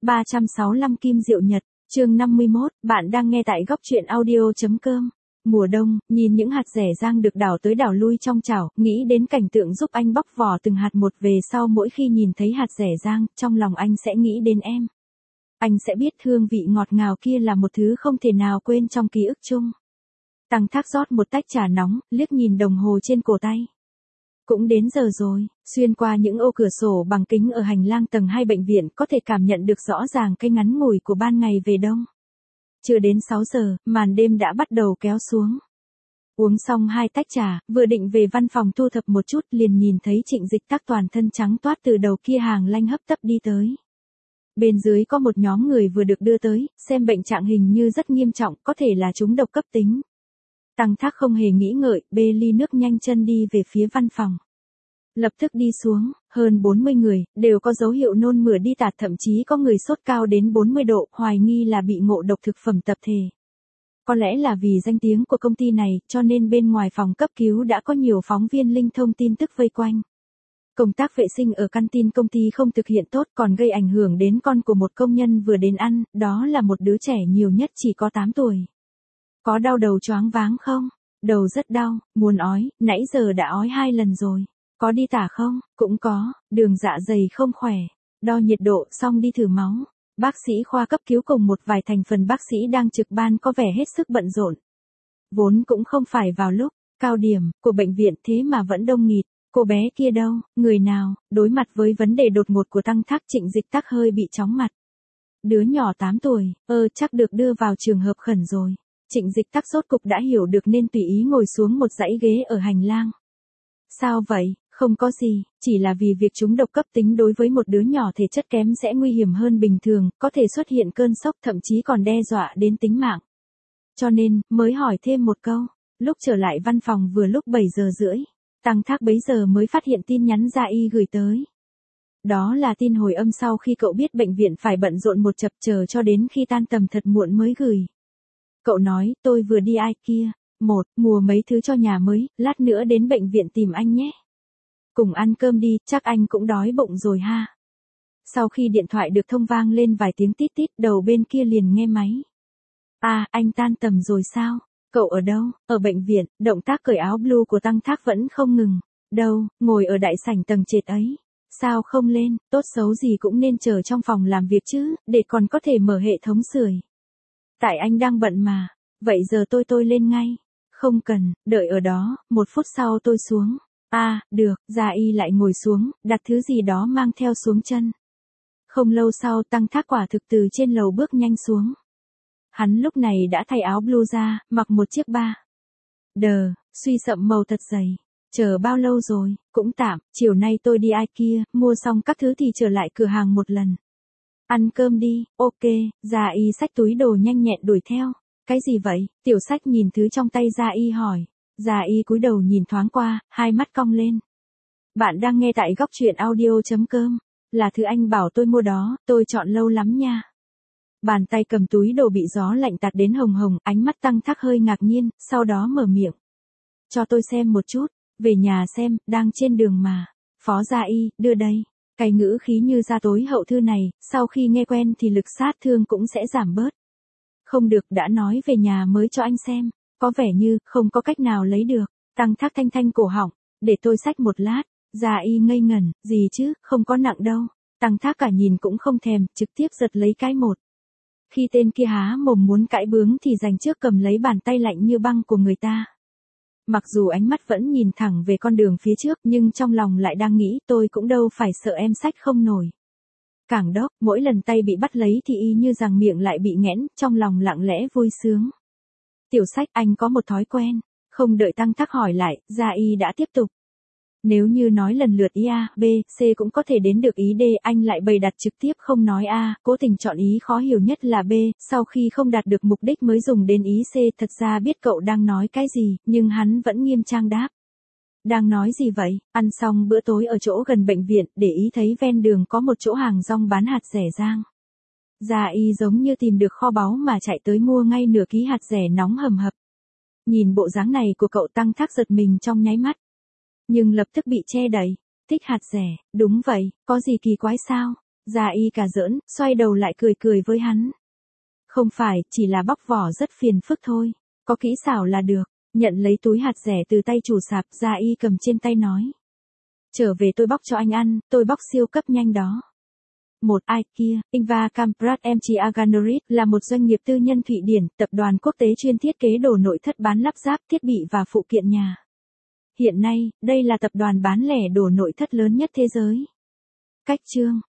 365 Kim Diệu Nhật, chương 51, bạn đang nghe tại góc truyện audio.com. Mùa đông, nhìn những hạt dẻ rang được đảo tới đảo lui trong chảo, nghĩ đến cảnh tượng giúp anh bóc vỏ từng hạt một về sau mỗi khi nhìn thấy hạt dẻ rang, trong lòng anh sẽ nghĩ đến em. Anh sẽ biết hương vị ngọt ngào kia là một thứ không thể nào quên trong ký ức chung. Tăng Thác rót một tách trà nóng, liếc nhìn đồng hồ trên cổ tay. Cũng đến giờ rồi, xuyên qua những ô cửa sổ bằng kính ở hành lang tầng 2 bệnh viện có thể cảm nhận được rõ ràng cái ngắn ngủi của ban ngày về đông. Chưa đến 6 giờ, màn đêm đã bắt đầu kéo xuống. Uống xong 2 tách trà, vừa định về văn phòng thu thập một chút liền nhìn thấy Trịnh Dịch Tắc toàn thân trắng toát từ đầu kia hàng lanh hấp tấp đi tới. Bên dưới có một nhóm người vừa được đưa tới, xem bệnh trạng hình như rất nghiêm trọng, có thể là trúng độc cấp tính. Tăng Thác không hề nghĩ ngợi, bê ly nước nhanh chân đi về phía văn phòng. Lập tức đi xuống, hơn 40 người, đều có dấu hiệu nôn mửa đi tạt, thậm chí có người sốt cao đến 40 độ, hoài nghi là bị ngộ độc thực phẩm tập thể. Có lẽ là vì danh tiếng của công ty này, cho nên bên ngoài phòng cấp cứu đã có nhiều phóng viên linh thông tin tức vây quanh. Công tác vệ sinh ở canteen công ty không thực hiện tốt còn gây ảnh hưởng đến con của một công nhân vừa đến ăn, đó là một đứa trẻ nhiều nhất chỉ có 8 tuổi. Có đau đầu choáng váng không? Đầu rất đau, muốn ói, nãy giờ đã ói 2 lần rồi. Có đi tả không? Cũng có, đường dạ dày không khỏe. Đo nhiệt độ xong đi thử máu. Bác sĩ khoa cấp cứu cùng một vài thành phần bác sĩ đang trực ban có vẻ hết sức bận rộn. Vốn cũng không phải vào lúc cao điểm của bệnh viện thế mà vẫn đông nghịt. Cô bé kia đâu, người nào? Đối mặt với vấn đề đột ngột của Tăng Thác, Trịnh Dịch Tắc hơi bị chóng mặt. Đứa nhỏ 8 tuổi, chắc được đưa vào trường hợp khẩn rồi. Trịnh Dịch Tắc rốt cục đã hiểu được nên tùy ý ngồi xuống một dãy ghế ở hành lang. Sao vậy? Không có gì, chỉ là vì việc trúng độc cấp tính đối với một đứa nhỏ thể chất kém sẽ nguy hiểm hơn bình thường, có thể xuất hiện cơn sốc thậm chí còn đe dọa đến tính mạng. Cho nên, mới hỏi thêm một câu. Lúc trở lại văn phòng vừa lúc 7 giờ rưỡi, Tăng Thác bấy giờ mới phát hiện tin nhắn Gia Y gửi tới. Đó là tin hồi âm sau khi cậu biết bệnh viện phải bận rộn một chập chờ cho đến khi tan tầm thật muộn mới gửi. Cậu nói, tôi vừa đi ai kia, mua mấy thứ cho nhà mới, lát nữa đến bệnh viện tìm anh nhé. Cùng ăn cơm đi, chắc anh cũng đói bụng rồi ha. Sau khi điện thoại được thông vang lên vài tiếng tít tít, đầu bên kia liền nghe máy. Anh tan tầm rồi sao? Cậu ở đâu? Ở bệnh viện, động tác cởi áo blue của Tăng Thác vẫn không ngừng. Đâu, ngồi ở đại sảnh tầng trệt ấy. Sao không lên, tốt xấu gì cũng nên chờ trong phòng làm việc chứ, để còn có thể mở hệ thống sưởi. Tại anh đang bận mà. Vậy giờ tôi lên ngay. Không cần, đợi ở đó, 1 phút sau tôi xuống. Được, Gia Y lại ngồi xuống, đặt thứ gì đó mang theo xuống chân. Không lâu sau Tăng Thác quả thực từ trên lầu bước nhanh xuống. Hắn lúc này đã thay áo blue ra, mặc một chiếc suy sậm màu thật dày. Chờ bao lâu rồi? Cũng tạm, chiều nay tôi đi ai kia, mua xong các thứ thì trở lại cửa hàng một lần. Ăn cơm đi, ok, Gia Y xách túi đồ nhanh nhẹn đuổi theo. Cái gì vậy? Tiểu Sách nhìn thứ trong tay Gia Y hỏi. Gia Y cúi đầu nhìn thoáng qua, hai mắt cong lên. Bạn đang nghe tại góc truyện audio.com, là thứ anh bảo tôi mua đó, tôi chọn lâu lắm nha. Bàn tay cầm túi đồ bị gió lạnh tạt đến hồng hồng, ánh mắt Tăng Thác hơi ngạc nhiên, sau đó mở miệng. Cho tôi xem một chút, về nhà xem, đang trên đường mà. Phó Gia Y, đưa đây. Cái ngữ khí như ra tối hậu thư này, sau khi nghe quen thì lực sát thương cũng sẽ giảm bớt. Không được, đã nói về nhà mới cho anh xem, có vẻ như không có cách nào lấy được. Tăng Thác thanh cổ họng, để tôi xách một lát. Gia Y ngây ngẩn, gì chứ, không có nặng đâu. Tăng Thác cả nhìn cũng không thèm, trực tiếp giật lấy cái một. Khi tên kia há mồm muốn cãi bướng thì dành trước cầm lấy bàn tay lạnh như băng của người ta. Mặc dù ánh mắt vẫn nhìn thẳng về con đường phía trước nhưng trong lòng lại đang nghĩ tôi cũng đâu phải sợ em xách không nổi. Cảng đốc, mỗi lần tay bị bắt lấy thì y như rằng miệng lại bị nghẽn, trong lòng lặng lẽ vui sướng. Tiểu Sách, anh có một thói quen. Không đợi Tăng Thác hỏi lại, Gia Y đã tiếp tục. Nếu như nói lần lượt ý A, B, C cũng có thể đến được ý D, anh lại bày đặt trực tiếp không nói A, cố tình chọn ý khó hiểu nhất là B, sau khi không đạt được mục đích mới dùng đến ý C, thật ra biết cậu đang nói cái gì, nhưng hắn vẫn nghiêm trang đáp. Đang nói gì vậy? Ăn xong bữa tối ở chỗ gần bệnh viện, để ý thấy ven đường có một chỗ hàng rong bán hạt rẻ rang. Gia Y giống như tìm được kho báu mà chạy tới mua ngay nửa ký hạt rẻ nóng hầm hập. Nhìn bộ dáng này của cậu, Tăng Thác giật mình trong nháy mắt. Nhưng lập tức bị che đậy. Thích hạt rẻ, đúng vậy, có gì kỳ quái sao? Gia Y cà giỡn, xoay đầu lại cười cười với hắn. Không phải, chỉ là bóc vỏ rất phiền phức thôi. Có kỹ xảo là được. Nhận lấy túi hạt rẻ từ tay chủ sạp, Gia Y cầm trên tay nói. Trở về tôi bóc cho anh ăn, tôi bóc siêu cấp nhanh đó. Một ai kia, Ingvar Kamprad MG Aganorit là một doanh nghiệp tư nhân Thụy Điển, tập đoàn quốc tế chuyên thiết kế đồ nội thất bán lắp ráp thiết bị và phụ kiện nhà. Hiện nay, đây là tập đoàn bán lẻ đồ nội thất lớn nhất thế giới. Cách chương